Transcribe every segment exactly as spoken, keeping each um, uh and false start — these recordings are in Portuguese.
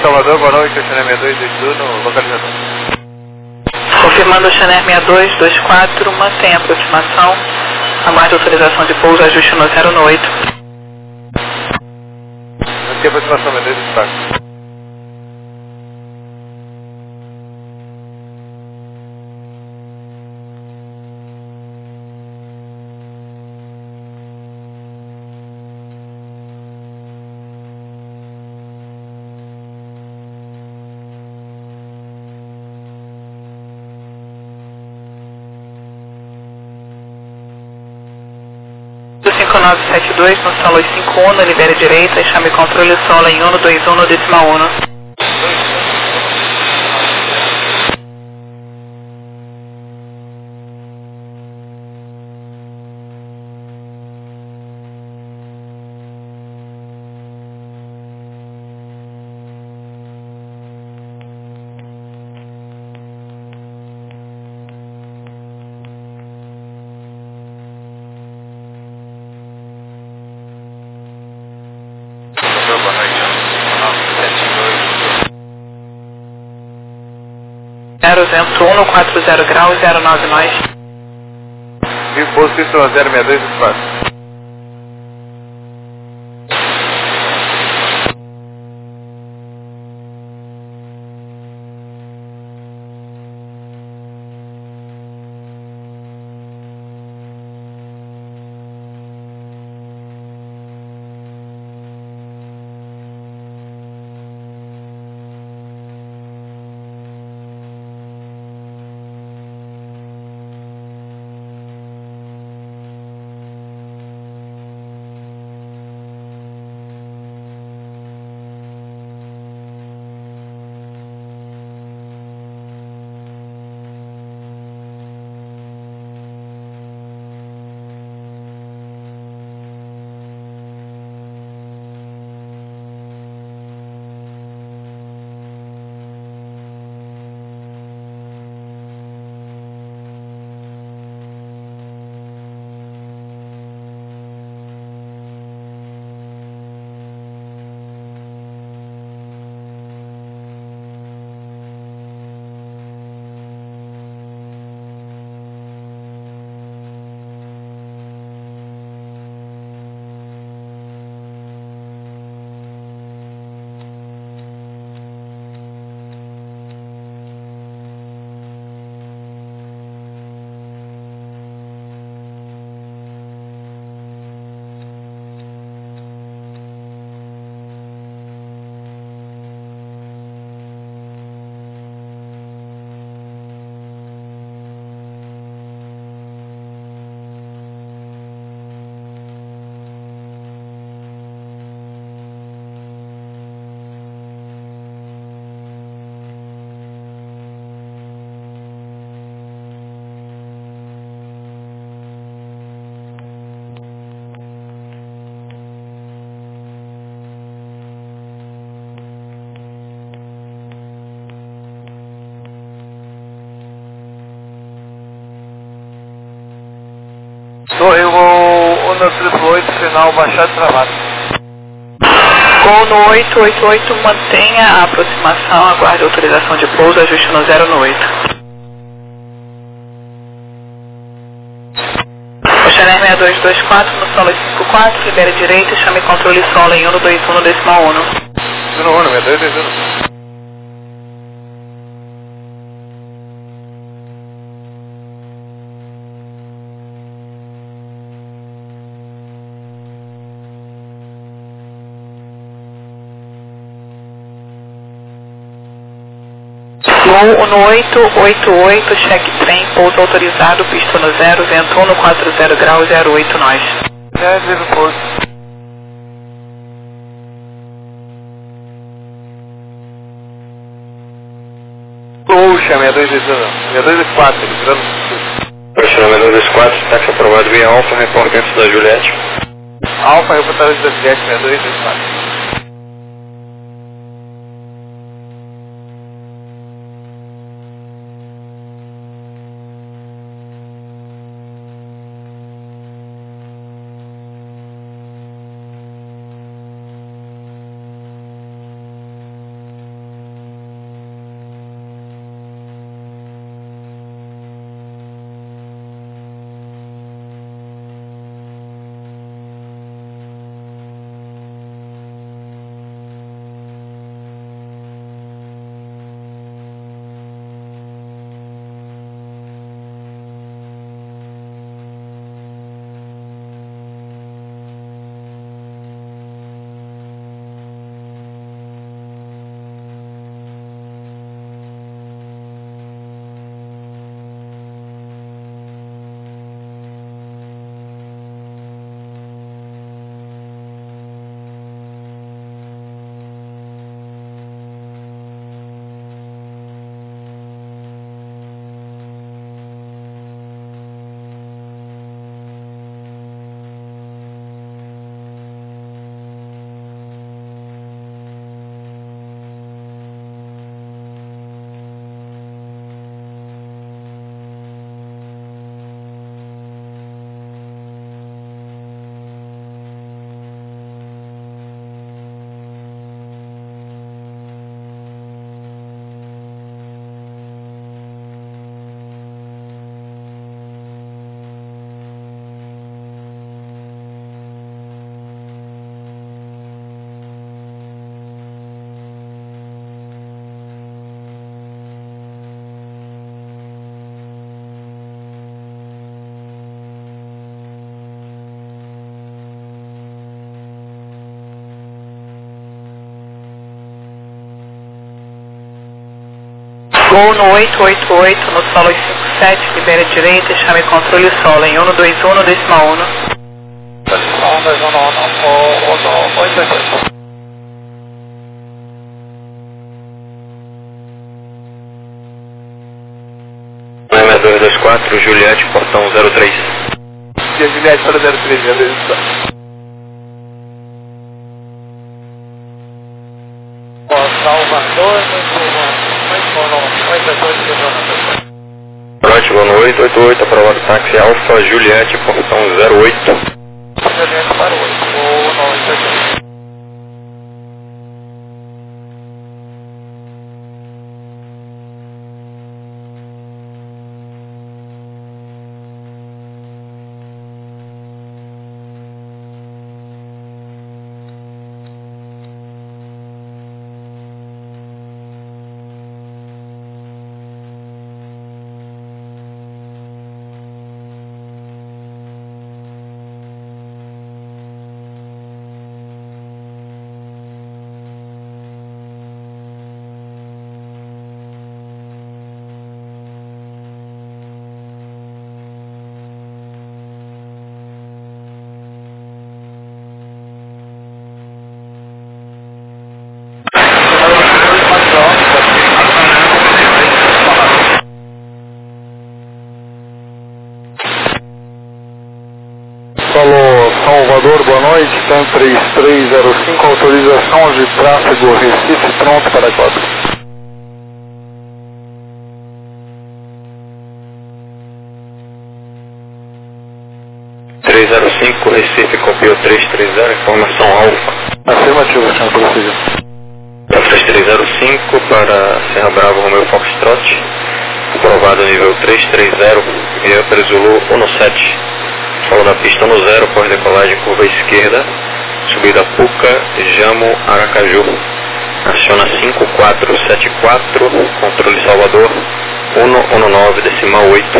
Salvador, boa noite, o Chanel sessenta e dois, destino, localizador. Confirmando o Chanel sessenta e dois, vinte e quatro, mantém a aproximação. Aguarde autorização de pouso, ajuste no zero oito. Mantém a aproximação, sessenta e dois, vinte e quatro. cinco nove sete dois, no solo cinco um, libere direita e chame controle solo em um dois um, decimal um. Boa noite, sete dois. zero vento um, quatro zero graus, zero nove nós. Vivo posto Y zero sessenta e dois, vinte e quatro. Sou eu, o no oito, final baixado travado. Gol no oito oito oito, mantenha a aproximação, aguarde autorização de pouso, ajuste no zero oito. O Chanel sessenta e dois, vinte e quatro, no solo cinco quatro, libere direita e chame controle solo em um dois um, decimal um. Destino um, sessenta e dois, vinte e um. Gol no oito oito oito, cheque trem, pouso autorizado, pista no zero, vento um, quatro zero graus, zero oito nós. É, vivo posto. Puxa, sessenta e dois, vinte e um. sessenta e dois, vinte e quatro, entrando no sul. Sessenta e dois, vinte e quatro, táxi aprovado via Alfa, reporte dentro da Juliette. Alfa, reportagem da Juliette, sessenta e dois, vinte e quatro. Gol no oito oito oito, no solo cinco sete, libera direita, chame controle solo em um dois um, decimal um. um dois um, oito oito oito. M dois dois quatro, Juliette, portão zero três. Dia Juliette para zero três, meu Deus. Salvador, Norte, boa noite, oito oito, aprovado táxi Alfa, Juliette, portão zero oito. Juliette para oito, ou oito oito. Alô, Salvador, boa noite, TAM três três zero cinco, autorização de tráfego, Recife, pronto para quatro. três zero cinco, Recife, copiou três três zero, informação Alfa. Afirmativo, senhor, prossiga. três três zero cinco para Serra Bravo, Romeu Foxtrot, aprovado nível três três zero, via Zulu um sete. Solo da pista no zero, pós decolagem curva esquerda, subida Puca, Jamo, Aracaju. Aciona cinco quatro sete quatro, controle Salvador, um um nove, decimal oito.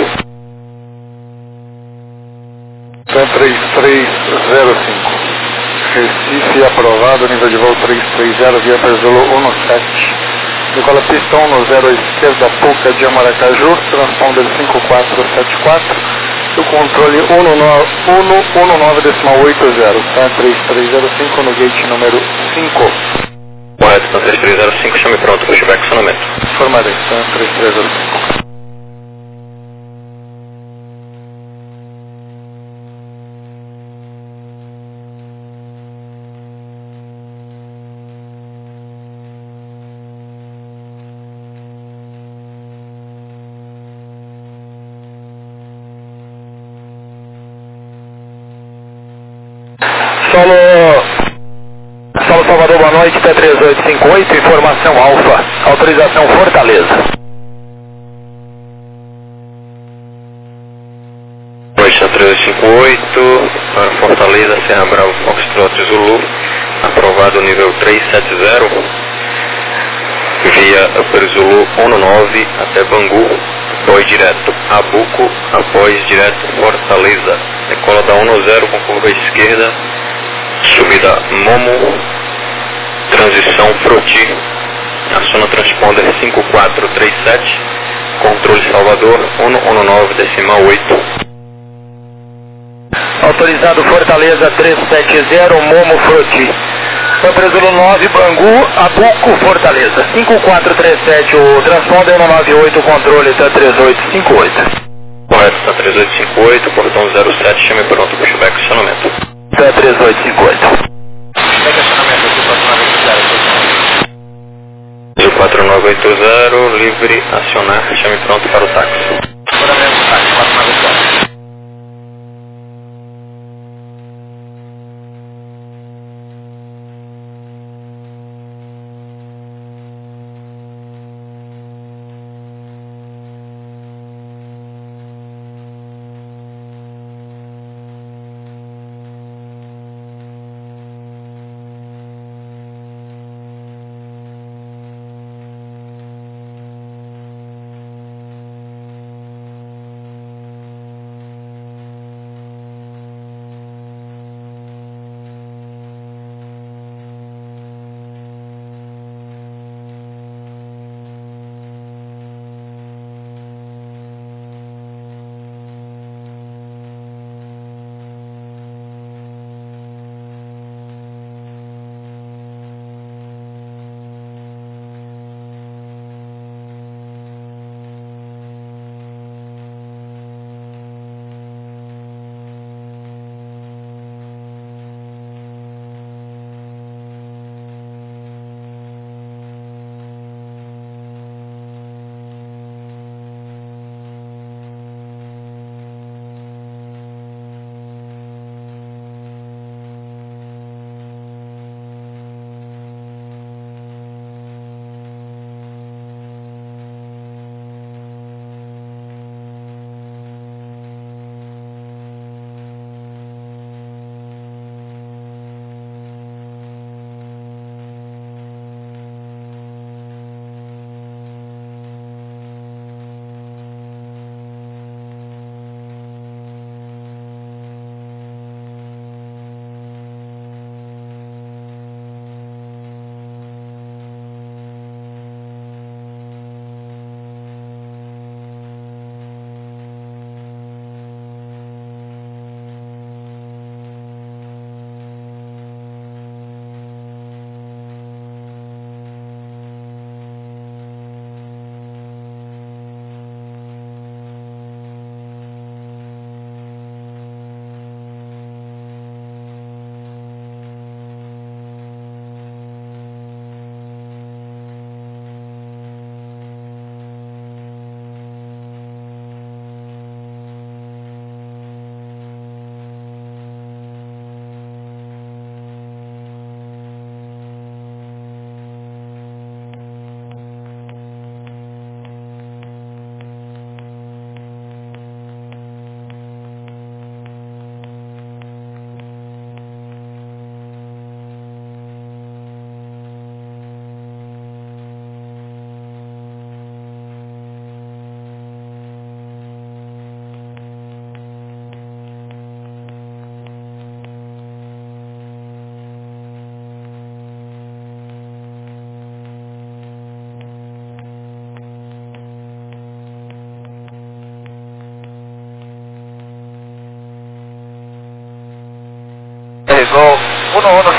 TAM três três zero cinco. Recife, aprovado, nível de voo três três zero, via Zulu um sete. Decola pista um no zero, esquerda, Puca, Jamo, Aracaju, transponder cinco quatro sete quatro. O controle um nove decimal oito zero, TAM três três zero cinco no gate número cinco. Correto, TAM três três zero cinco, chame pronto, pushback, acionamento. Formarei, TAM três três zero cinco. Solo, Solo Salvador, boa noite, T três oito cinco oito, informação Alfa, autorização Fortaleza. Noite, T três oito cinco oito, para Fortaleza, Serra Bravo, Foxtrot, Zulu, aprovado nível três sete zero, via Upper Zulu um nove até Bangu, após direto Abuco, após direto Fortaleza, decola da um zero com curva esquerda, subida Momo, transição Froti, aciona transponder cinco quatro três sete, controle Salvador um um nove decimal oito. Autorizado Fortaleza três sete zero, Momo Froti. Zulu nove, Bangu, Abuco, Fortaleza. cinco quatro três sete, o transponder um nove oito, controle T três oito cinco oito. Correto, T três oito cinco oito, portão zero sete, chame pronto, pushback, acionamento. T três oito cinco oito. quatro nove oito zero, livre, acionar, chame pronto para o táxi.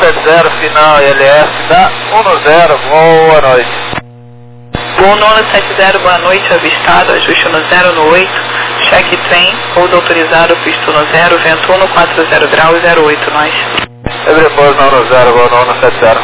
sete zero, final I L S da um zero, boa noite. Voo nono sete zero, boa noite, avistado, ajuste no zero no oito, cheque trem, pouso autorizado, pisto no zero, vento um quatro zero graus, zero oito, nós. Every repouso no zero, voo nono sete zero.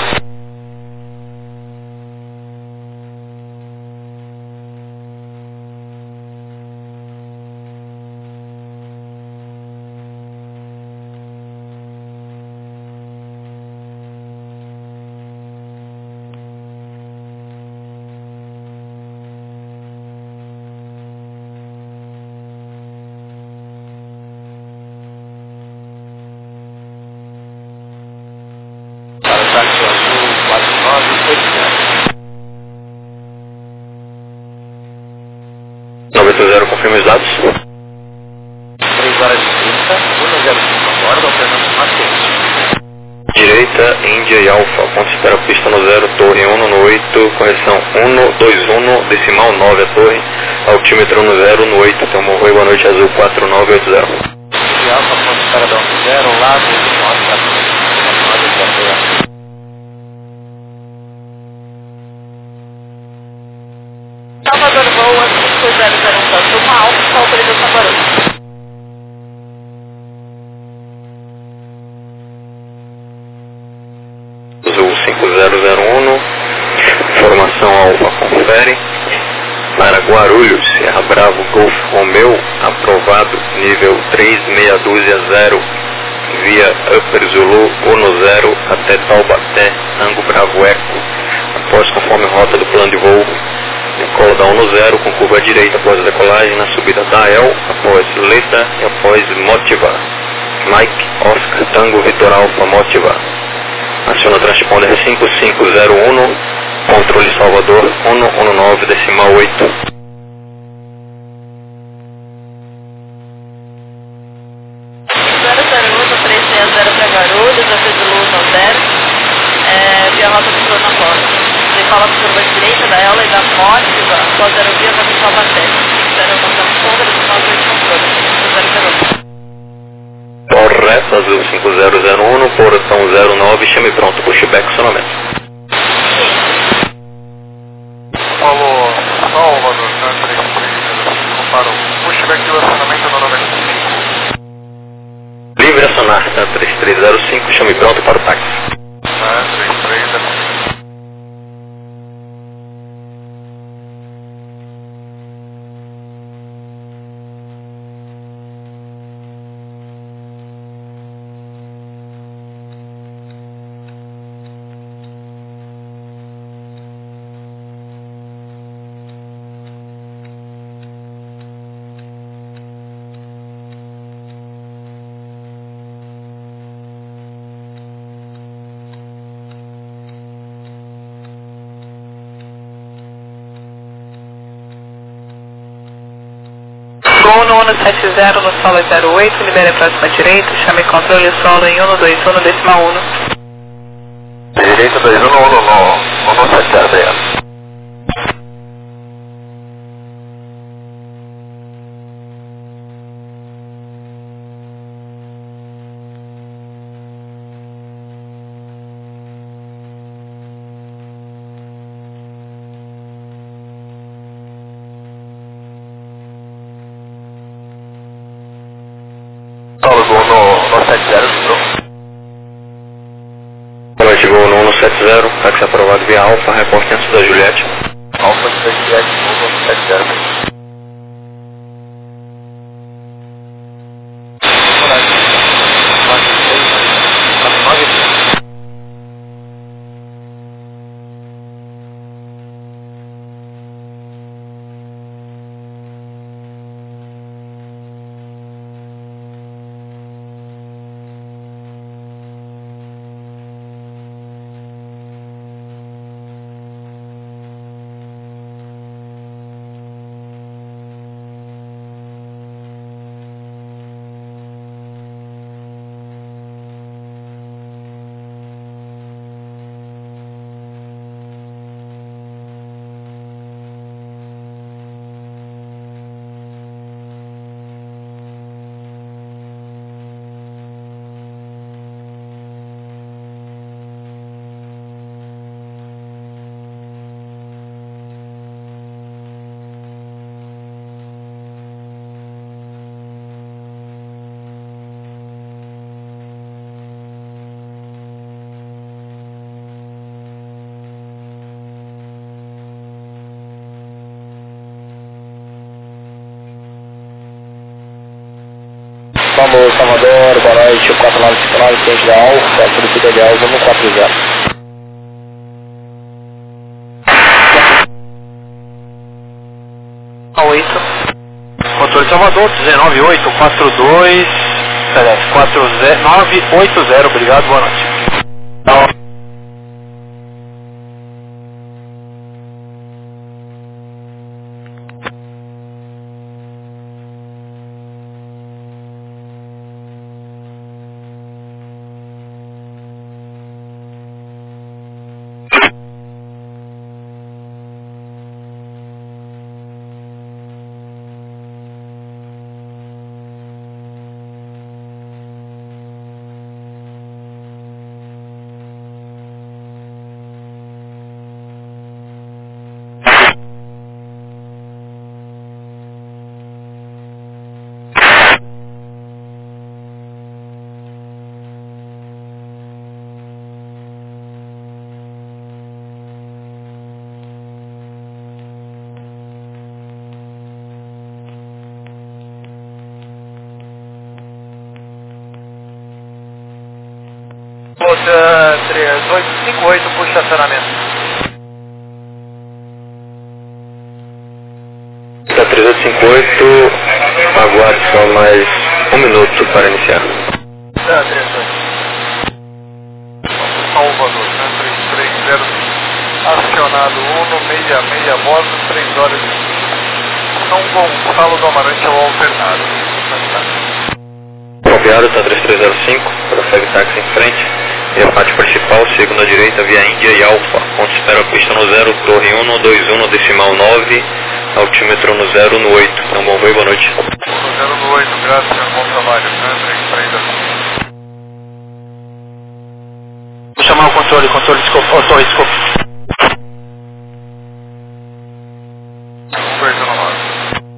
noventa zero, confirma os dados. três horas e trinta, um zero cinco agora, operando Matheus. Direita, Índia e Alfa, ponto espera pista no zero, torre um no oito, correção um dois um, decimal nove a torre, altímetro no zero no oito, Telmo Rui, boa noite, azul quatro nove oito zero. E Alfa, ponto espera da um zero, lado nove para torre. Salvador voa cinco zero zero um, Tanto uma Alfa, com autorização barulho. Azul cinco zero zero um, formação Alfa, confere. Para Guarulhos, Serra Bravo, Golf Romeu, aprovado, nível três meia dúzia zero, via Upper Zulu um zero até Taubaté, Tango Bravo Eco, após conforme rota do plano de voo, decola da um zero com curva à direita após a decolagem, na subida da A E L, após Leta e após Motiva, Mike, Oscar, Tango, Vitor Alfa, Motiva. Aciona o transponder cinco cinco zero um, controle Salvador um um nove, decimal oito. zero zero um, três seis zero para Guarulhos, Upper Zulu um zero, é, via rota do plano após. Decola com curva à direita da Ela e da Motiva, após aerovia para Taubaté. zero um transponder, decimal oito controle, zero zero um. Correto, azul cinco zero zero um, portão zero nove, chame pronto, pushback, acionamento. Falou, Salvador, tá? três três zero cinco para o pushback do acionamento no noventa e cinco. Livre acionar, tá? três três zero cinco, chame pronto para o táxi. Tá, três três zero cinco. Gol no um sete zero no solo zero oito, libere a próxima direita, chame controle solo em um dois um, decimal um. Direita dois um um no um sete zero, obrigado. Paulo, gol no um sete zero, Boa noite, Gol no um sete zero, táxi aprovado via Alfa, reporte antes da Juliette. Alfa Juliette, um sete zero. Vamos, Salvador, boa noite, quatro nove cinco nove, cliente da Alfa, solicita de Alfa, um quatro zero. oito. Controle Salvador, dezenove oito quatro dois, quatro nove oito zero, obrigado, boa noite. Tá. Bolsa três oito cinco oito por estacionamento. Da três oito cinco oito, aguarde só mais um minuto para iniciar. Da três oito. Salvador, né? três três zero cinco. Acionado Uno, meia meia moto, três horas e cinco. São Gonçalo do Amarante ao alternado. Copiado, está três três zero cinco, prossegue táxi em frente. E a parte principal, segunda direita, via Índia e Alfa. Ponto espera pista no zero, torre um, dois um, decimal nove, altímetro no zero, no oito. Então, bom voo e boa noite. No zero no oito, graças, bom trabalho, né? três três zero cinco. Vou chamar o controle, controle, desculpa, oh, torre, desculpa. Conversa no máximo.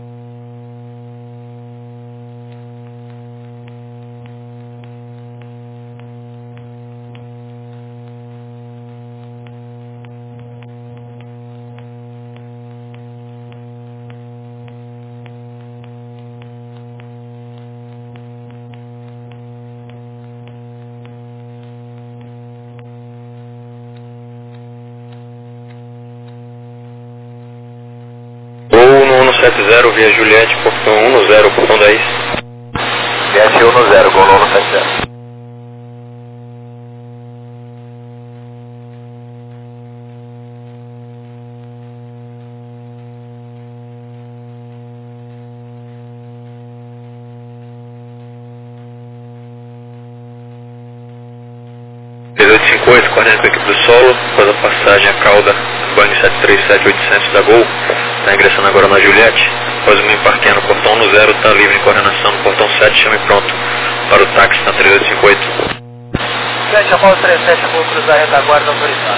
Ou no um sete zero, via Juliette, portão um zero, portão dez. Juliette um zero, gol no um sete zero. três oito cinco oito, coordenando com a equipe do solo, após a passagem a cauda Boeing sete três sete oitocentos da Gol, está ingressando agora na Juliette, após o meu embarquear no portão um zero, está livre em coordenação no portão sete, chame pronto para o táxi na três oito cinco oito. Frente, após três sete, vou cruzar a retaguarda autorizada.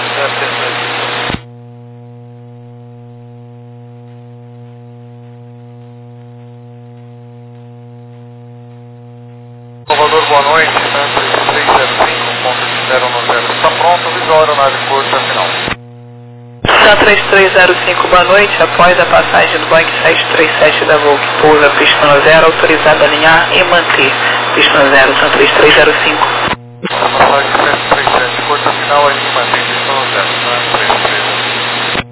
Salvador, boa noite, né? três três zero cinco, ponto de zero no zero. Está pronto, visual aeronave curta final. Tá três três zero cinco, boa noite. Após a passagem do Boeing sete três sete da Gol, que pousa pista no zero, autorizado a alinhar e manter pista no zero, tá três três zero cinco. A passagem sete três sete, curta final, aí mantém pista no zero, né? três três zero cinco.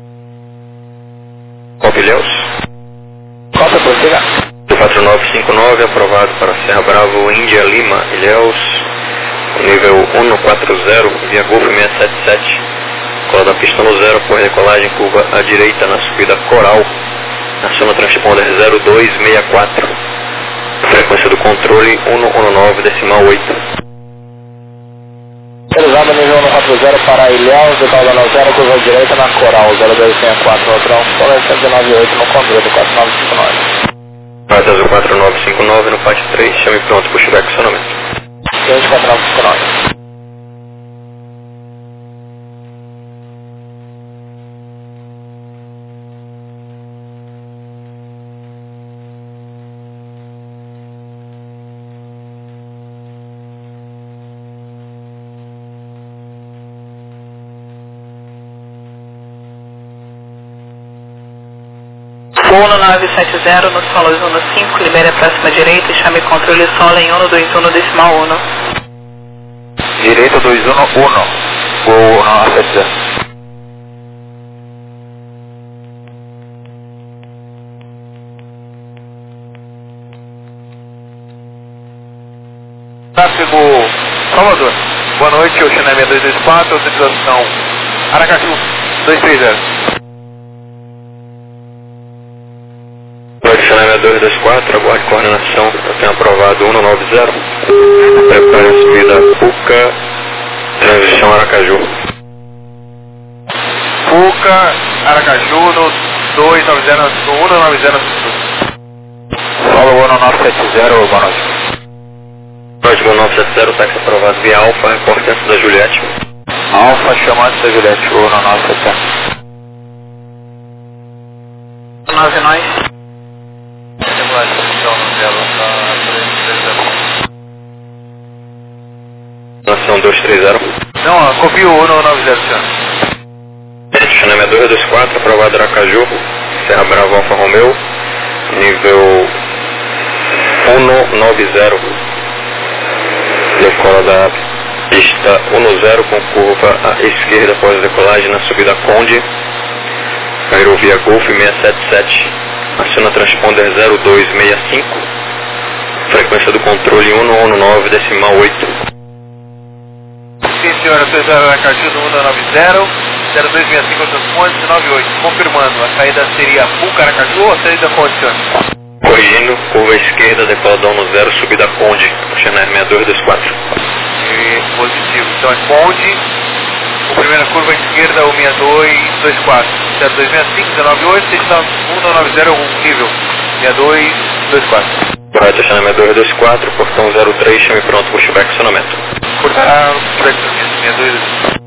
Copy, Ilhéus. Cota, prossiga. quatro nove cinco nove, aprovado para Serra Bravo, Índia, Lima, Ilhéus, nível um quatro zero, via Golf seiscentos e setenta e sete, cola da pista no zero, por decolagem, curva à direita na subida Coral, aciona transponder zero dois seis quatro, frequência do controle um um nove, decimal oito. Autorizado nível um quatro zero para Ilhéus, decolada no zero, curva à direita na Coral, zero dois seis quatro, outrão, solar cento e noventa e oito no controle quatro nove cinco nove. Parte azul quatro nove cinco nove no pátio três, chame pronto para o chegar com acionamento. Cliente quatro nove cinco nove. um nove sete zero, nos solos um cinco, libere a próxima direita e chame controle solo em um dois um decimal um. Direita dois um um, Gol nove sete zero. Tráfego Salvador. Boa noite, Oceanária seis dois dois quatro, autorização Aracaju dois três zero. Oceanária dois dois quatro, aguarde coordenação, eu tenho aprovado um nove zero. Prepare a subida Puca, transição Aracaju. Puca, Aracaju no dois nove zero, no um nove zero. Solo um nove sete zero, boa noite. Código nove sete zero, táxi aprovado via Alfa, reporte antes da Juliette. Alfa, chamante da Juliette, um nove sete zero. nove nove. Nação dois três zero. Não, copio o um nove zero, senhor. Oceanária dois dois quatro, aprovado Aracaju, Serra Bravo Alfa Romeo, nível um nove zero. Decola da pista um zero com curva à esquerda após a decolagem na subida Conde, aerovia Golf seis sete sete, aciona transponder zero dois seis cinco, frequência do controle um um nove decimal oito. Sim, senhora, autorizado Aracaju no um nove zero, zero dois seis cinco, transponder nove oito. Confirmando, a saída seria Puca, Aracaju ou a saída Conde, senhor? Corrigindo, curva esquerda, decoladão no zero, subida Conde, Oceanária seis dois dois quatro. E positivo, então é Conde, a primeira curva à esquerda, o seis dois dois quatro, zero dois seis cinco, dezenove oito, um nove zero, um nível, seis dois dois quatro. Correto, Oceanária seis dois dois quatro, portão zero três, chame pronto, pushback, acionamento. Cortar, pushback, seis dois dois quatro.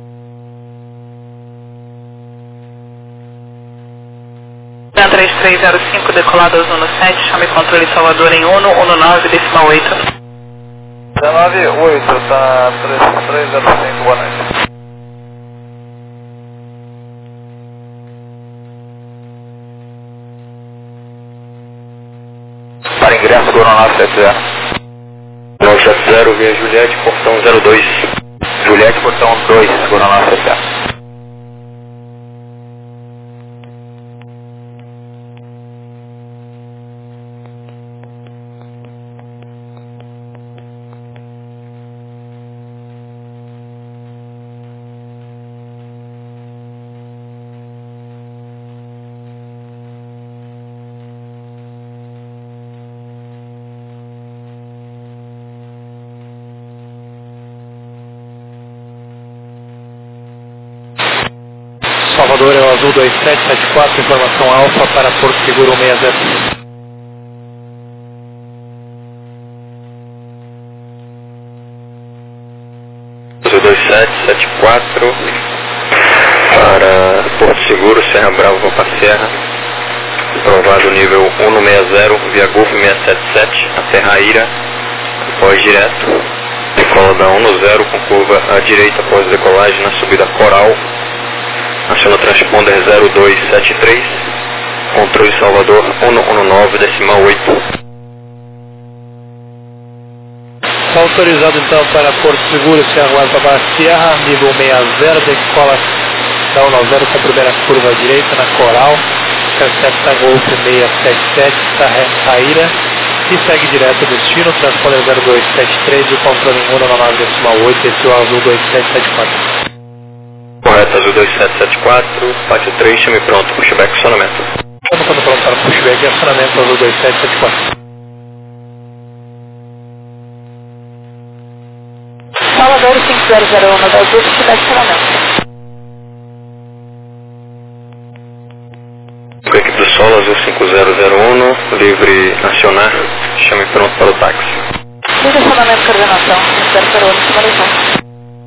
três três zero cinco, decolado ao Zona sete, chame controle Salvador em um um nove decimal oito. dezenove oito, tá três três zero cinco, boa noite. Para ingresso do nove sete zero. nove sete zero, via Juliette, portão zero dois. Juliette, portão dois, segura nove sete zero. Salvador é o Azul dois sete sete quatro, informação Alfa para Porto Seguro um seis zero. Azul dois sete sete quatro para Porto Seguro, Serra Bravo, Vapa Serra, aprovado nível um seis zero, via Golf seis sete sete, até Raíra, após direto, decola da um zero com curva à direita após decolagem na subida Coral, aciona transponder zero dois sete três, controle Salvador um um nove decimal oito. Está autorizado então para Porto Seguro, Serra Bravo, Vapa Serra, nível seis zero, decola da um zero com a primeira curva à direita na Coral, intercepta Golf seis sete sete, Raíra, e segue direto ao destino, transponder zero dois sete três e o controle em um nove decimal oito, esse é o Azul dois sete sete quatro. Correto, Azul dois sete sete quatro, pátio três, chame pronto, pushback, acionamento. Estamos quando pronto para pushback e acionamento Azul dois sete sete quatro. Salvador cinco zero zero um, da Azul, pushback, acionamento. Com a equipe do Solo, Azul cinco zero zero um, livre acionar, chame pronto para o táxi. Livre acionamento, coordenação, cinco zero zero um, finalizou.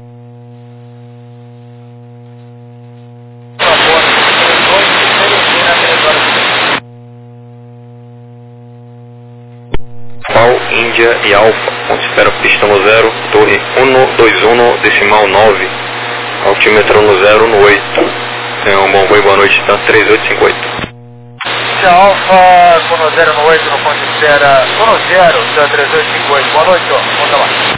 Pau, Índia e Alfa, ponto espera pista no zero, torre um dois um decimal nove, altímetro no zero no oito. Tenha um bom voo e boa noite, tá três oito cinco oito. Norte Alfa, Cono zero no oito, no ponto de espera, Cono zero, três oito cinco oito, boa noite, ó, volta lá.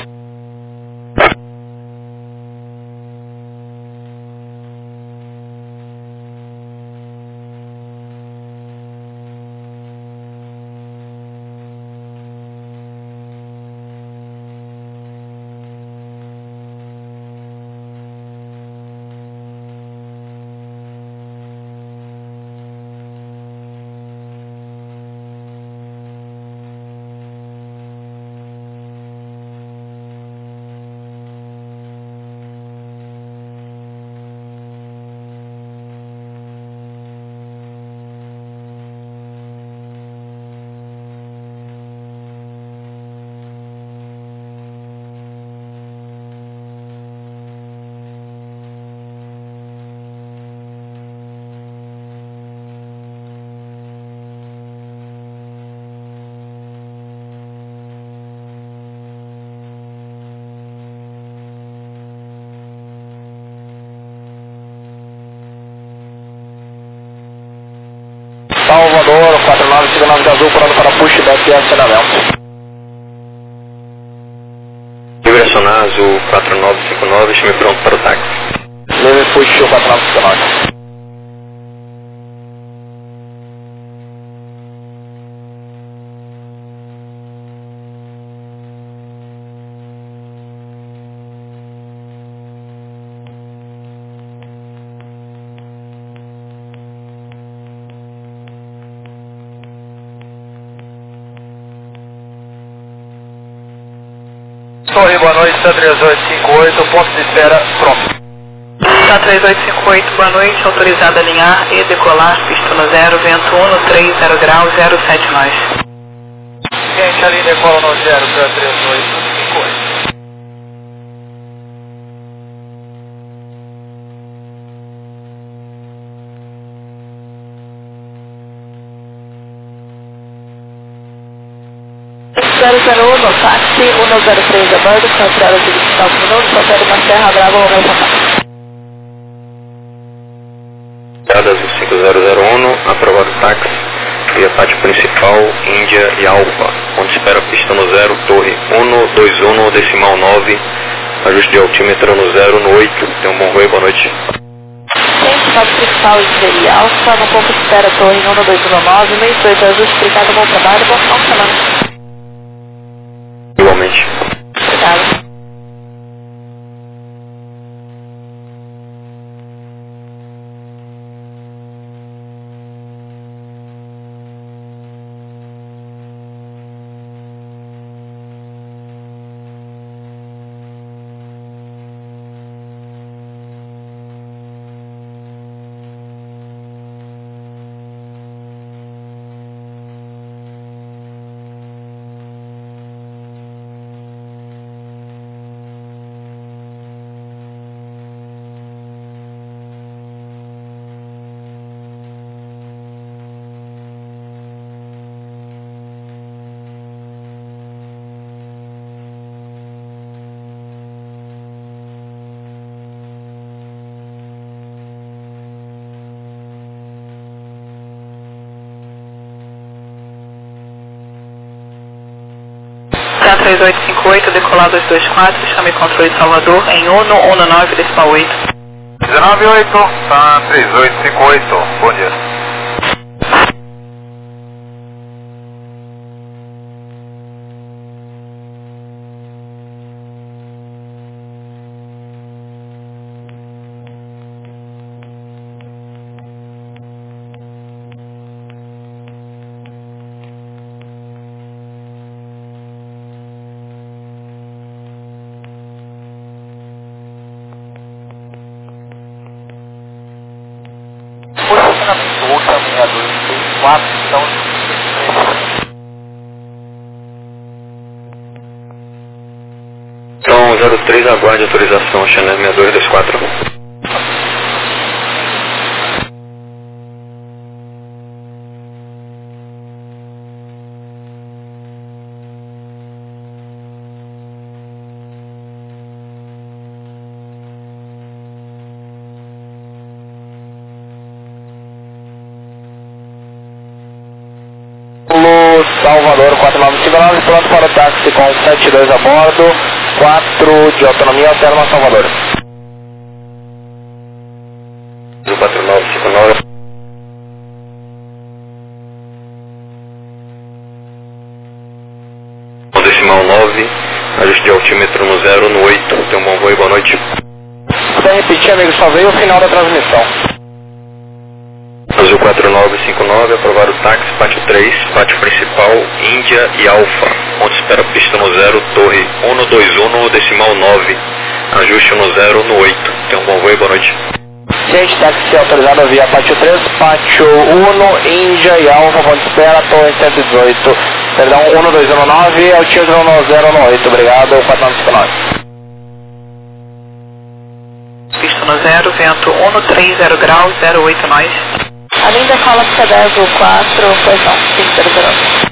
Salvador, quatro nove cinco nove de azul, pronto para pushback e acionamento. Livre acionar, azul quatro nove cinco nove, chame pronto para o táxi. Livre push quatro nove cinco nove. Torre, boa noite, três oito cinco oito, ponto de espera, pronto. três oito cinco oito, boa noite, autorizado a alinhar e decolar, pista no zero, vento um, no três zero grau, zero sete nós. Gente, ali decola no zero para três oito cinco oito. zero zero um, no táxi, um zero três a bordo, quatro horas e vinte e nove minutos, hotel uma Serra Brava, Romeu Santana. Azul cinco zero zero um, aprovado táxi, via pátio principal, Índia e Alfa, onde espera pista no zero, torre um dois um, decimal nove, ajuste de altímetro no zero, no oito, tem um bom voo, boa noite. Gente, pátio principal, Índia e Alfa, no ponto de espera, torre um dois um nove, meio oito, ajuste, obrigado, bom trabalho, bom final de semana. Igualmente. Obrigado. três oito cinco oito, decolar dois dois quatro, chame controle Salvador em um um nove, decimal oito. dezenove oito, tá três oito cinco oito, bom dia. Posicionamento oito, amanhã dois três quatro, então Então zero três, aguarde autorização, Chanel seis dois dois quatro. quatro nove cinco nove, pronto para o táxi com sete dois a bordo, quatro de autonomia, Alterma Salvador. quatro nove cinco nove. Decimal nove, ajuste de altímetro no zero, no oito. Tenha um bom voo e boa noite. Você repetir, amigo, só veio o final da transmissão. Azul quatro nove cinco nove, aprovar o táxi, pátio três, pátio principal, Índia e Alfa. Ponto espera pista no zero, torre um dois um, decimal nove. Ajuste no zero, no oito. Tenha um bom voo e boa noite. Gente, táxi autorizado via pátio três, pátio um, Índia e Alfa, ponto espera, torre cento e dezoito. Perdão, um dois um nove, altímetro no zero, no oito. Obrigado, quatro nove cinco nove. Pista no zero, vento um três zero graus, zero oito nós. Além da cola pista dez, o quatro, pois não, pista zero.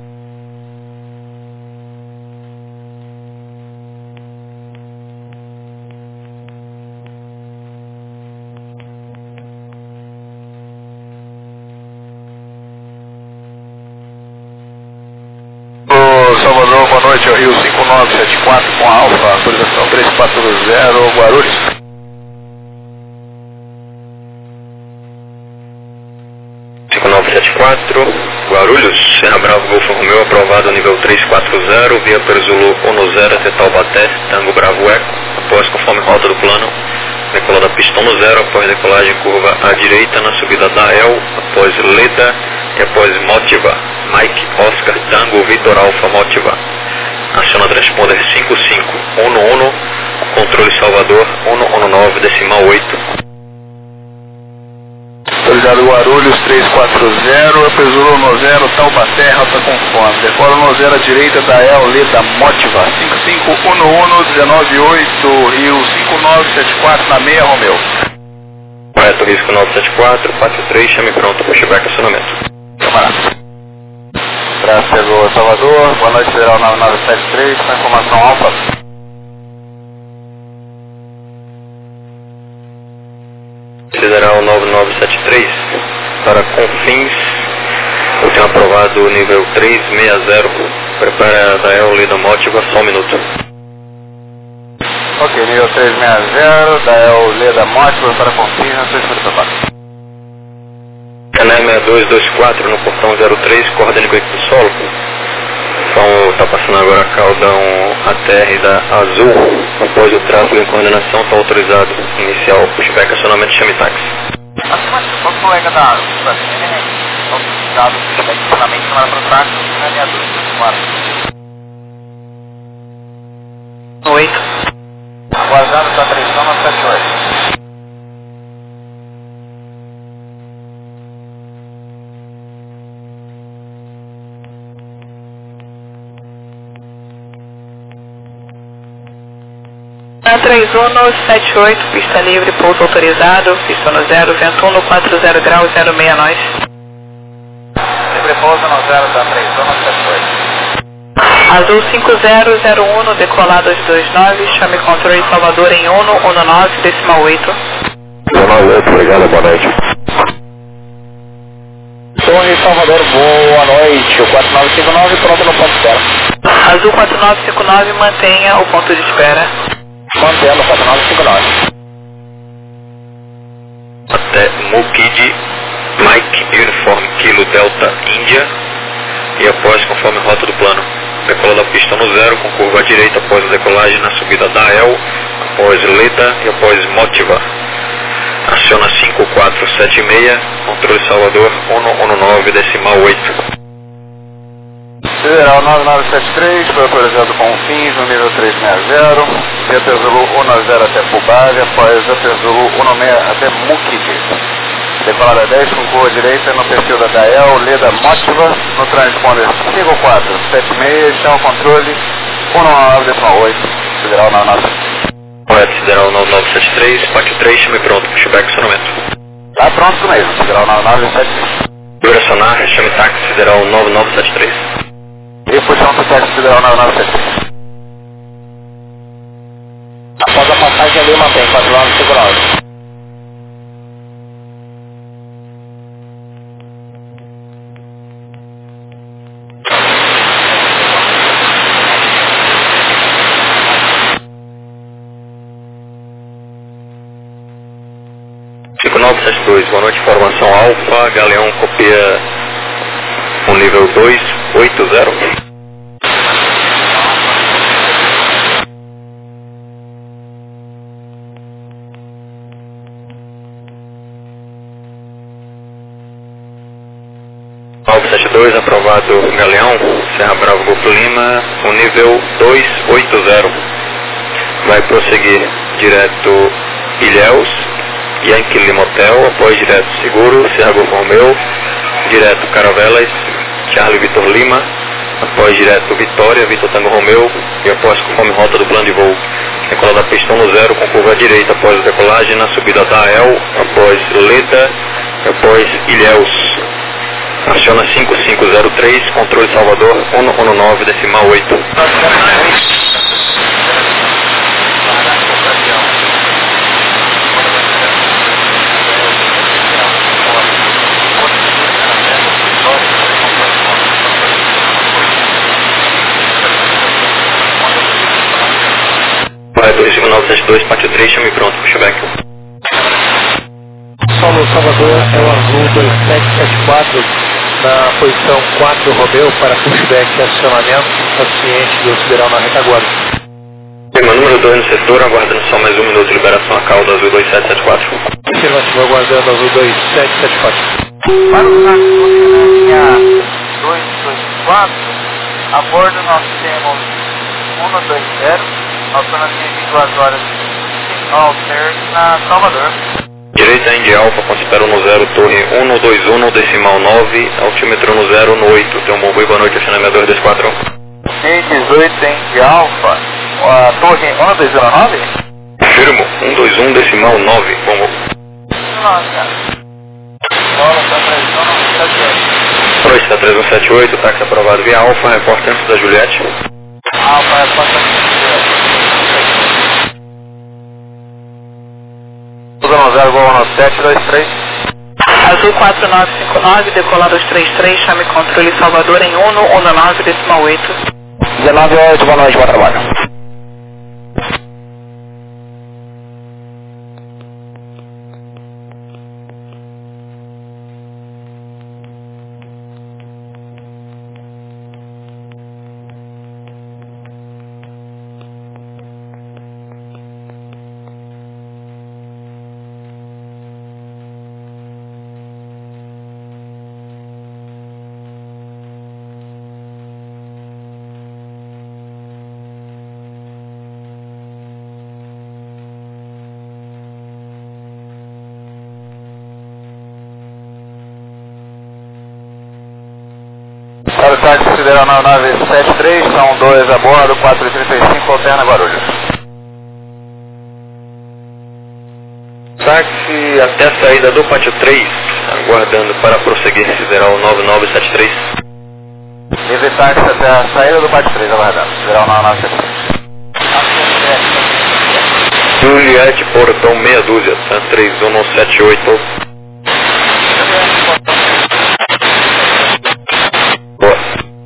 Salvador, boa noite, é o Rio cinco nove sete quatro com a Alfa, autorização três quatro zero, Guarulhos. cinco nove sete quatro, Guarulhos, Serra Bravo, Golfo Romeu, aprovado nível três quatro zero, via Perzulu um zero até Taubaté, Tango Bravo Eco, após conforme rota do plano, decolar da pista no zero, após decolagem curva à direita na subida da El, após Leda e após Motiva, Mike Oscar Tango Vitor Alfa Motiva. Aciona transponder cinco cinco um um, controle Salvador um um nove, decimal oito. Autorizado Guarulhos três quatro zero, Perzulu no zero, Taubaté, rota conforme. Decola no zero à direita da El Leda Motiva, cinco cinco um um, um nove oito, Rio cinco nove sete quatro na meia Romeu. Correto, risco nove sete quatro, pátio três, chame pronto, pushback acionamento. Camarada. Tráfego Salvador, boa noite, Federal nove nove sete três, com informação Alfa. Federal nove nove sete três, para Confins, eu tenho aprovado o nível três seis zero, prepara da El Leda Motiva, só um minuto. Ok, nível três seis zero, da El Leda Motiva para Confins, na sua escuta para Cané seis dois dois quatro no portão zero três, coordenando com o solo. Então está passando agora a caudão A T R da Azul. Após o tráfego em coordenação, está autorizado inicial pushback, acionamento, chame táxi. Acima de um colega da Azul, autorizado pushback, acionamento, não era para o táxi, na linha dois dois quatro. oito. Guardado está três nove sete oito. três um sete oito, pista livre, pouso autorizado, pista no zero, vento um quatro zero graus, zero seis nós. Livre pouso no zero da três um sete oito. Azul cinco zero zero um, decolado aos dois nove, chame controle Salvador em um um nove, decimal oito. Decimal oito, obrigado, boa noite. Torre Salvador, boa noite, o quatro nove cinco nove, pronto no ponto de espera. Azul quatro nove cinco nove, mantenha o ponto de espera. Mantendo, quatro nove cinco nove. Até Mukid, Mike, Uniforme Kilo Delta Índia, e após conforme rota do plano. Decola da pista no zero, com curva à direita após a decolagem na subida da El, após Leda e após Motiva. Aciona cinco quatro sete seis, controle Salvador um um nove, decimal oito. Federal nove nove sete três, foi autorizado com fins no nível três seis zero, via Perzulu um zero até Pubária, após a Perzulu um seis até Mukid. Decolada dez com curva direita no perfil da Dael, Leda Motiva, no transponder cinco quatro sete seis, chama o controle um nove decimal oito, Federal nove nove. Correto, Federal nove nove sete três, pátio três, chame pronto, pushback acionamento. Tá pronto mesmo, Federal nove nove sete três. Dura sonar, chame táxi, Federal nove nove sete três. E puxão do táxi Federal nove nove sete três. Após a passagem ali, mantém quatro nove cinco nove. sete dois, boa noite, formação Alfa, Galeão copia o nível dois oito zero. Alfa sete dois, aprovado Galeão, Serra Bravo Grupo Lima, o nível dois oito zero. Vai prosseguir direto Ilhéus, Yankee Lima Hotel, após direto Seguro, Serra Golfo Romeu, direto Caravelas, Charlie Vitor Lima, após direto Vitória, Vitor Tango Romeu, e após conforme rota do plano de voo. Decola da pista no zero com curva à direita após a decolagem, na subida da A E L, após Leda, após Ilhéus. Aciona cinco cinco zero três, controle Salvador, um um nove, decimal oito. dois cinco nove sete dois, pátio três, chame pronto, pushback. Solo Salvador é o azul dois sete sete quatro, na posição quatro Romeu para pushback e acionamento, paciente do Sideral na retaguarda. Firma número dois no setor, aguardando só mais um minuto de liberação a cauda azul dois sete sete quatro. Afirmativo, aguardando azul dois sete sete quatro. Para o táxi na linha dois dois quatro, a bordo nós temos um dois zero, alternativa vinte e duas horas alter na Salvador. Direita Indy Alfa, ponto espero no zero, torre um dois um, decimal nove, altímetro no zero, no oito. Tem um bom voo, boa noite, acionamento dois dois quatro. seis dezoito Indy Alfa, a torre um dois zero nove? Firmo, um dois um, decimal nove, bom voo. Bola está pressão, Proite, está três um sete oito, táxi aprovado via Alfa, repórter antes da Juliette. Alfa, repórter zero Gol sete dois três. Azul quatro nove cinco nove, decolar dois três três, chame controle Salvador em um um nove, decimal oito. dezenove oito, boa noite, bom trabalho. Para o táxi Sideral na nave sete três, são dois a bordo, quatro e trinta e cinco, alterna Guarulhos. Táxi até a saída do pátio três, aguardando para prosseguir Sideral nove nove sete três. Livre táxi até a saída do pátio três, aguardando. Sideral nove nove sete três. Juliette, portão meia dúzia, tá três um sete oito. Boa.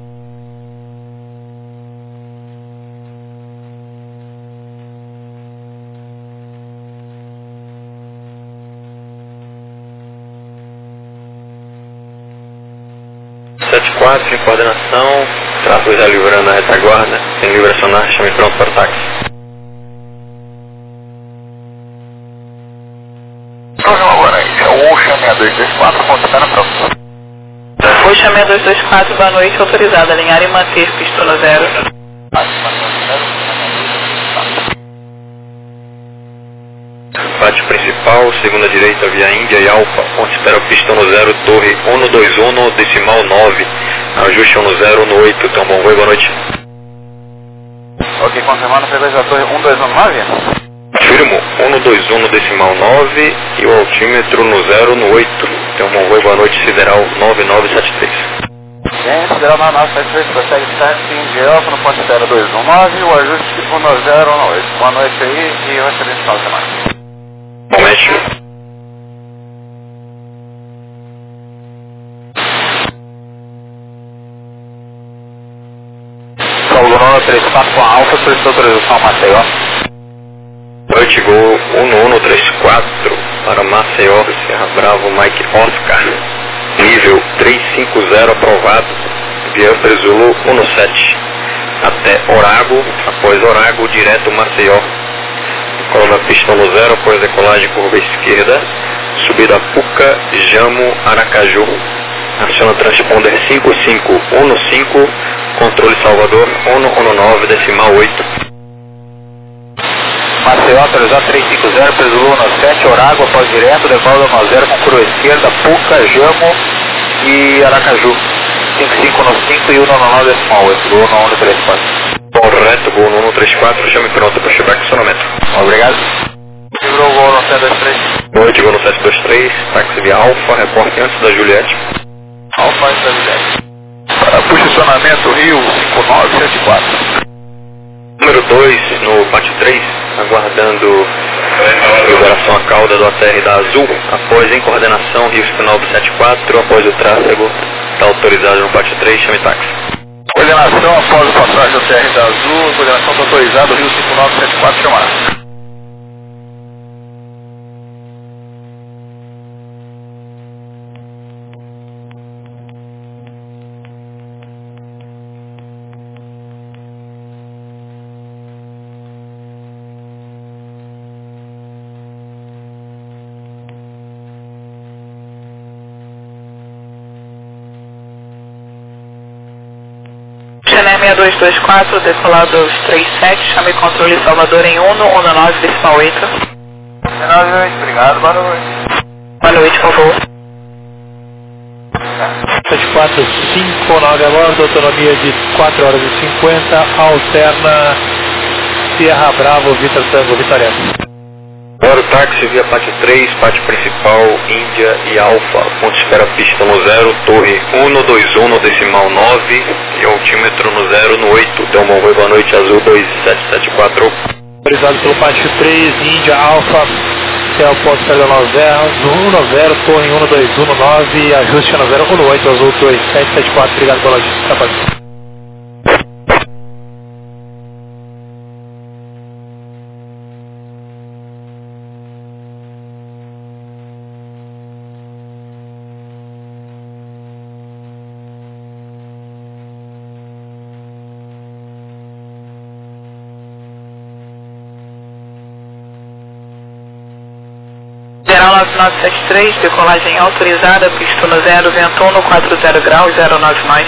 sete quatro, em coordenação, tráfego já livrando a retaguarda, tem livre acionar, chame pronto para o táxi. Ocean seis dois dois quatro, ponto está na próxima. Ocean seis dois dois quatro, boa noite, autorizado a alinhar e manter pista no zero. Pátio principal, segunda direita via Índia e Alfa, ponte espera pista no zero, torre um dois um, decimal nove, ajuste um zero no oito, então bom voo, boa noite. Ok, confirmando, frequência da torre um dois um nove? Firmo, um dois um, decimal nove e o altímetro no zero no oito, então bom voo, boa noite, Sideral nove nove sete três. Bem, Sideral nove nove sete três, prossegue táxi Indy Alfa no ponto espera dois um nove, o ajuste um zero no oito. Boa noite aí e um excelente final de semana. Momento. Salvador três quatro com a Alfa, solicitou autorização Maceió. Noite Gol um um três quatro, para Maceió, Serra Bravo, Mike Oscar, nível trezentos e cinquenta aprovado, via Zulu um sete, até Orago, após Orago, direto Maceió, decola na pista no zero, após decolagem curva esquerda, subida Puca, Jamo, Aracaju, aciona transponder cinco cinco um cinco, controle Salvador um um nove, decimal oito. Maceió, atualizado trezentos e cinquenta, peso Zulu um sete, Orago, após direto, decola no zero com curva esquerda, Puca, Jamo e Aracaju. cinco cinco um cinco e um um nove, decimal oito, Gol no um três quatro. Correto, Gol no um três quatro, chame pronto para chegar com acionamento. Obrigado. Livrou o Gol no sete dois três. Noite, Gol no sete dois três, táxi via Alfa, reporte antes da Juliette. Alfa antes da Juliette. Posicionamento Rio cinco nove sete quatro. Número dois, no pátio três, aguardando liberação a cauda do A T R da Azul, após em coordenação Rio cinco nove sete quatro, após o tráfego, está autorizado no pátio três, chame táxi. Coordenação após o passagem do T R da Azul, coordenação está autorizada, Rio cinco nove sete quatro, chamar. Chile seis dois dois quatro, decolado aos trinta e sete, chame controle Salvador em um um nove, decimal oito. nove oito, obrigado, boa noite. Boa noite, por favor. sete quatro cinco nove a bordo, autonomia de quatro horas e cinquenta, alterna Sierra Bravo, Vitor Tango, Vitória. Agora o táxi via pátio três, pátio principal, Índia e Alfa, ponto espera pista no zero, torre um dois um, decimal nove e altímetro no zero no oito, deu uma boa noite, Azul dois sete sete quatro. Autorizado pelo pátio três, Índia, Alfa, céu ponto espera no zero, no um zero, torre um dois um nove, ajuste no zero um oito, Azul dois sete sete quatro, obrigado pela trabalho. Geral nove nove sete três, decolagem autorizada, pista no zero, vento um no quatro zero graus, zero nove mais.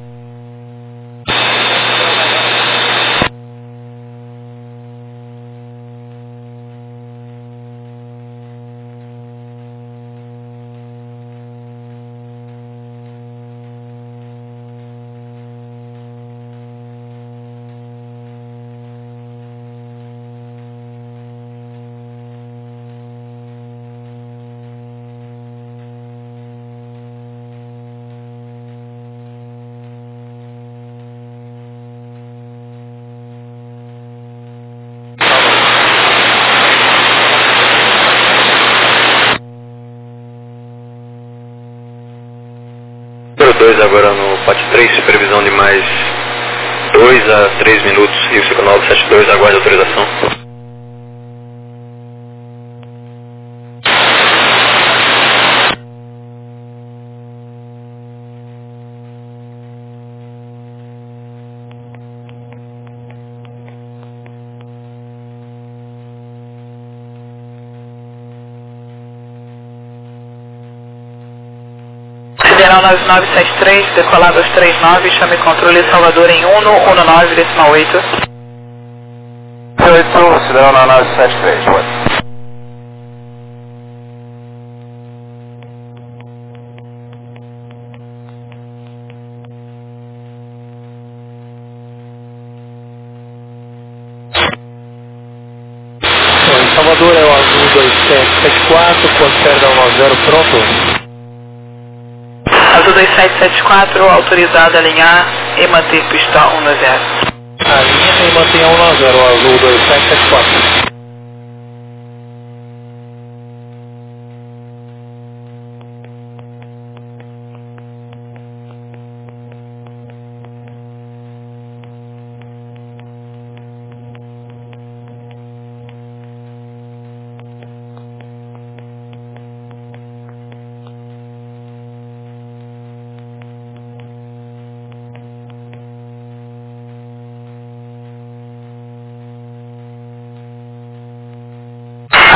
Número dois agora no pátio três, supervisão de mais dois a três minutos, Rio cinco nove sete dois, aguarde autorização. Federal nove nove sete três, decolado aos trinta e nove, chame controle Salvador em um um nove, decimal oito. oito, Federal nove nove sete três, pode. Em Salvador é o Azul dois sete sete quatro, quando perde ao nove zero, pronto. Azul dois sete sete quatro, autorizado a alinhar e manter pista um zero. A linha e mantenha um a zero, Azul dois sete sete quatro.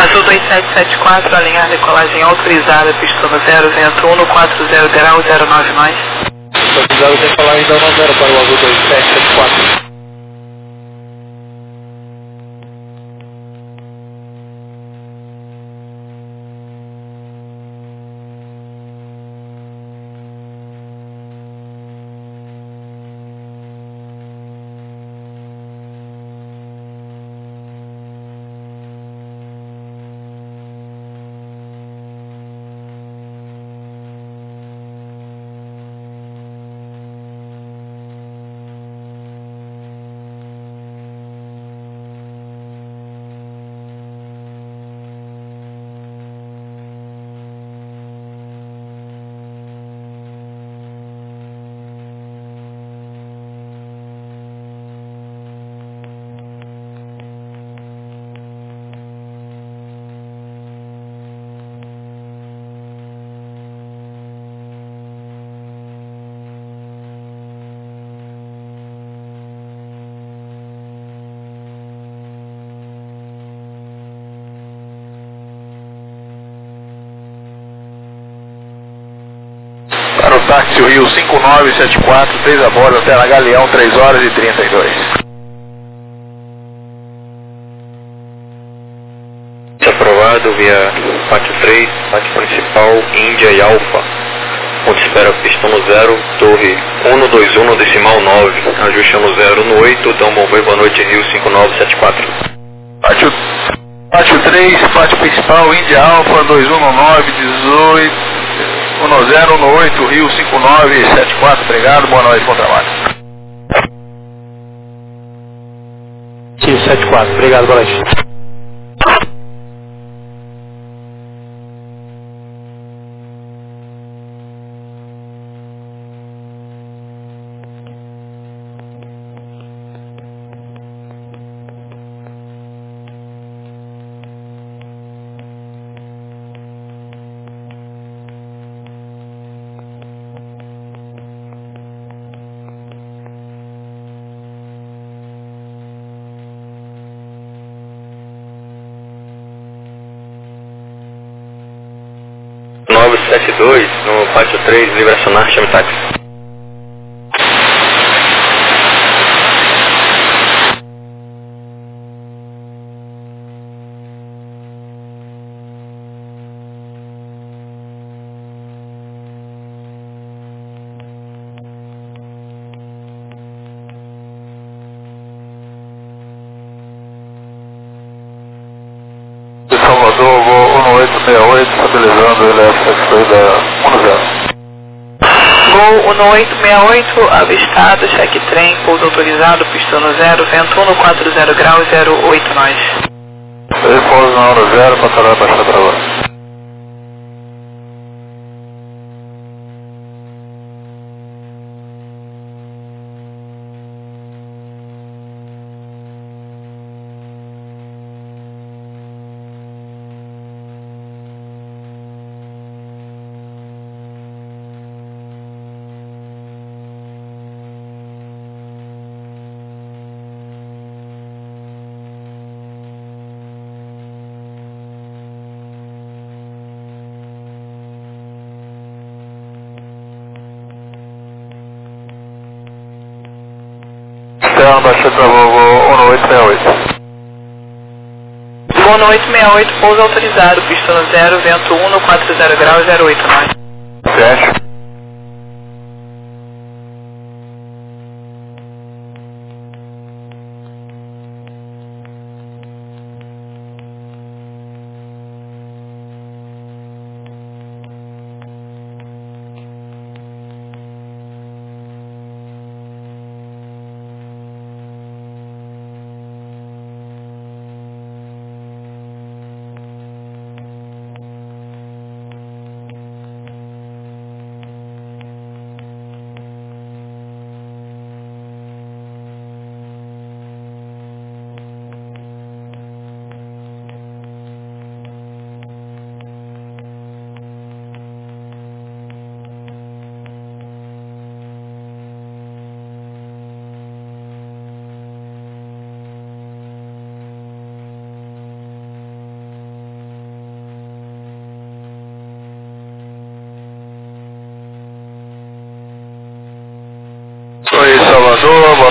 Azul dois sete sete quatro, alinhar decolagem autorizada, pista no zero, vento um no quatro zero grau zero nove nós. Autorizado decolagem da um zero para o Azul dois sete sete quatro. Para o táxi Rio cinco nove sete quatro, três a bordo até na Galeão, três horas e trinta e dois. Aprovado via pátio três, pátio principal, Índia e Alfa. Ponto espera pista no zero, torre um dois um decimal nove, ajuste no zero no oito, então bom boa noite, Rio cinco nove sete quatro. Pátio, pátio três, pátio principal, Índia Alfa, dois um nove, dezoito, um zero um oito, Rio cinco nove sete quatro, obrigado, boa noite, bom trabalho. sete quatro, obrigado, boa noite. nove sete dois, no pátio três, Liberacionar, chame táxi. Salvador, voo um oito seis oito, estabilizando ele F da um zero. Gol um oito seis oito, avistado, cheque trem, pouso autorizado, pista no zero, vento um no quatro zero grau zero oito nós. Ele pouso na hora zero, passará baixar para lá. Externo, baixou para Volvo um oito seis oito. Gol um oito seis oito, pouso autorizado, pista no zero, vento um no quatro zero grau zero oito nós. Certo.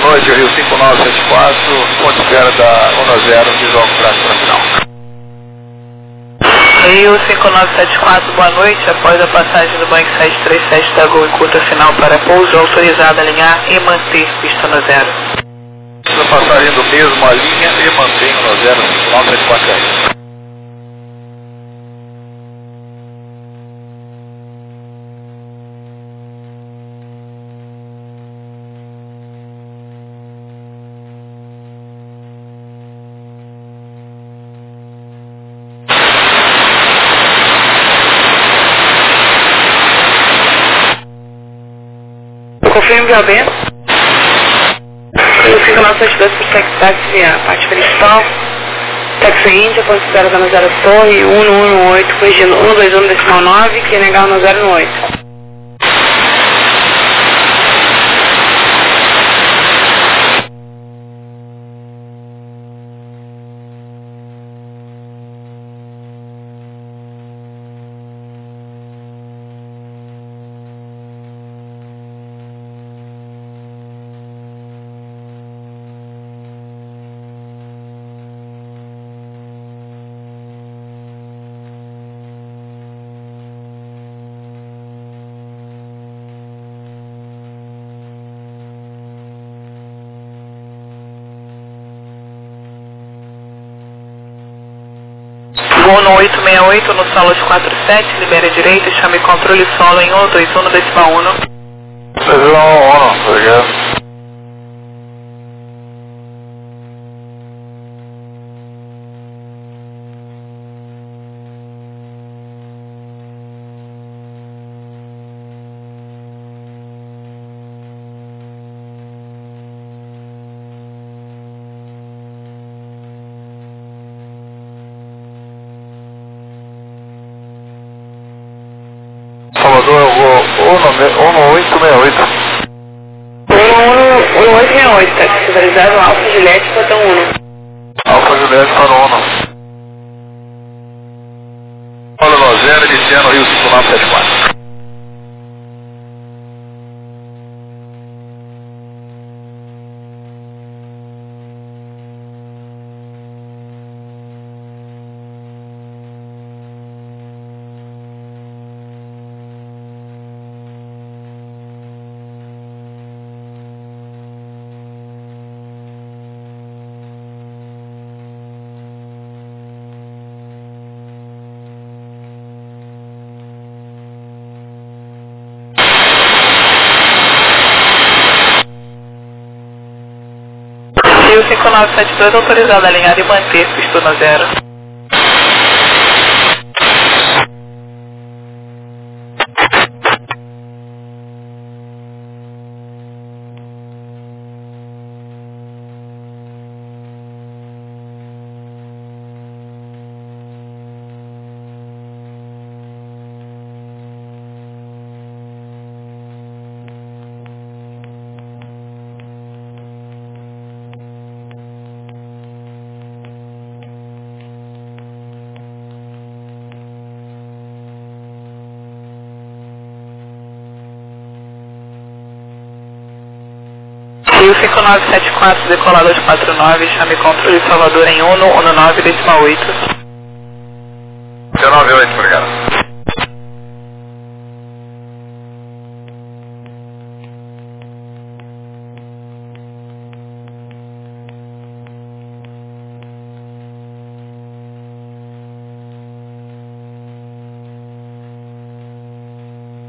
noite, Rio cinco nove sete quatro, ponte esquerda um zero, visual prático para final. Rio cinco nove sete quatro, boa noite. Após a passagem do Boeing sete três sete da Gol em curta final para pouso, autorizado a alinhar e manter pista no zero. Estou passagem do mesmo a linha e mantenho no zero cinco nove sete quatro aí. Confirme V O B. Rio cinco nove sete dois para o táxi, a parte principal. Táxi Índia, ponto zero zero zero Torre, um um um oito, corrigindo um dois um decimal nove, que é negar um zero um oito. Voo no oito seis oito, no solo de quatro sete, libere direita, chame controle solo em um dois um no decimal um. Decimal um, obrigado. Salvador, eu vou um no oito seis oito. um no oito seis oito, táxi centralizado, Alfa Juliette, botão um. Alfa Juliette para o Uno. Olha no zero, iniciando Rio cinco nove sete quatro. Rio cinco nove sete dois, autorizado a alinhar e manter pista no zero. Rio cinco nove sete quatro, decolador de quatro nove, chame controle Salvador em um no nove decimal oito.